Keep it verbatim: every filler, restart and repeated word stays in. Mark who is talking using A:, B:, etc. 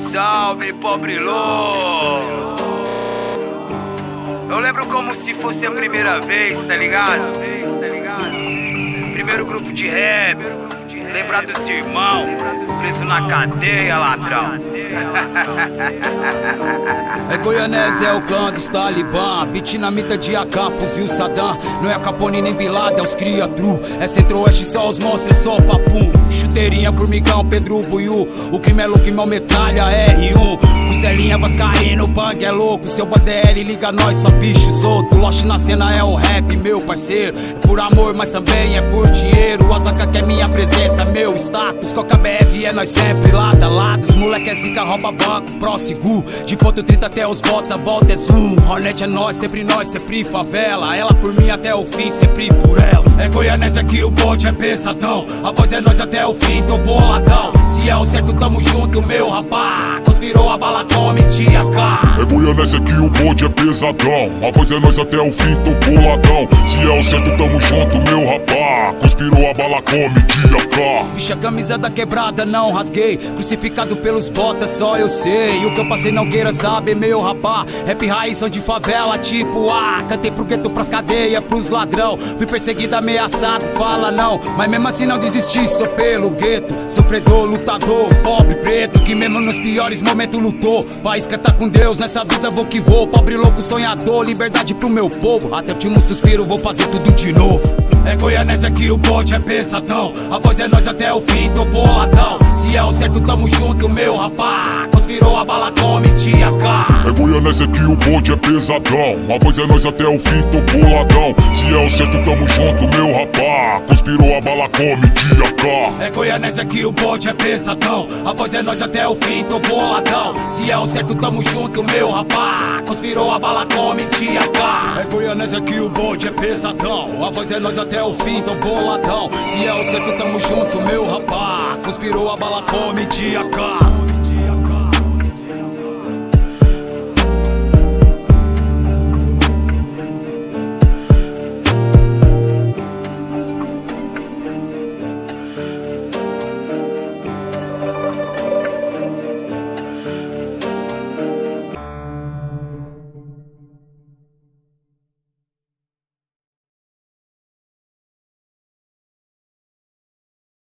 A: salve, pobre louco. Eu lembro como se fosse a primeira vez, tá ligado? Primeiro grupo de rap, lembrar dos irmãos, preso na cadeia, ladrão.
B: É Goianese, é o clã dos Talibã, vietnamita de A K, fuzil Saddam. Não é Capone nem Bin Laden, é os cria true. É centro-oeste, só os monstros, é só papum. Chuteirinha, formigão, Pedro Buiú. O crime é louco e mal metralha, R um. Costelinha vascaíno, o punk é louco. Seu boss D L liga nós, só bicho solto. Lost na cena é o rap, meu parceiro. É por amor, mas também é por dinheiro. O Azaka que é minha presença, meu status. Coca B F é nós sempre lado a lado. Os moleque é zica, rouba banco, próximo. De ponto trinta até os bota, volta é zoom. Hornet é nós, sempre nós, sempre favela. Ela por mim até o fim, sempre por ela. É Goianese aqui, o bonde é pesadão. A voz é nós até o fim, tô boladão. Se é o certo, tamo junto, meu rapá. Conspirou a bala, come tia K.
C: É Goianese aqui, o bonde é pesadão. A voz é nós até o fim, tô boladão. Se é o certo, tamo junto, meu rapá. Conspirou a bala, come tia K.
B: Vixe, a camisa da quebrada não rasguei. Crucificado pelos botas, só eu sei. O que eu passei não queira saber, meu rapá. Rap raiz são de favela, tipo ah. Cantei pro gueto, pras cadeias, pros ladrão. Fui perseguido, ameaçado, fala não. Mas mesmo assim não desisti, sou pelo gueto. Sofredor, lutador, pobre preto, que mesmo nos piores momentos lutou. Vai cantar com Deus, nessa vida vou que vou. Pobre louco, sonhador, liberdade pro meu povo. Até o último suspiro, vou fazer tudo de novo. É Goianese aqui, o bonde é pesadão. A voz é nós até o fim, tô boladão. Se é o certo, tamo junto, meu rapá. Conspirou a bala, come tia K.
C: É Goianese aqui, o bonde é pesadão. A voz é nós até o fim, tô boladão. Se é o certo, tamo junto, meu rapá. Conspirou a bala, come tia K.
B: É Goianese aqui, o bonde é pesadão. A voz é nós até o fim, tô boladão. Se é o certo, tamo junto, meu rapá. Conspirou a bala, come tia K. É Goianese aqui, o bonde é pesadão. A voz é nós até o fim, tô boladão. Se é o certo, tamo junto, meu rapá. Conspirou a bala, come tia K.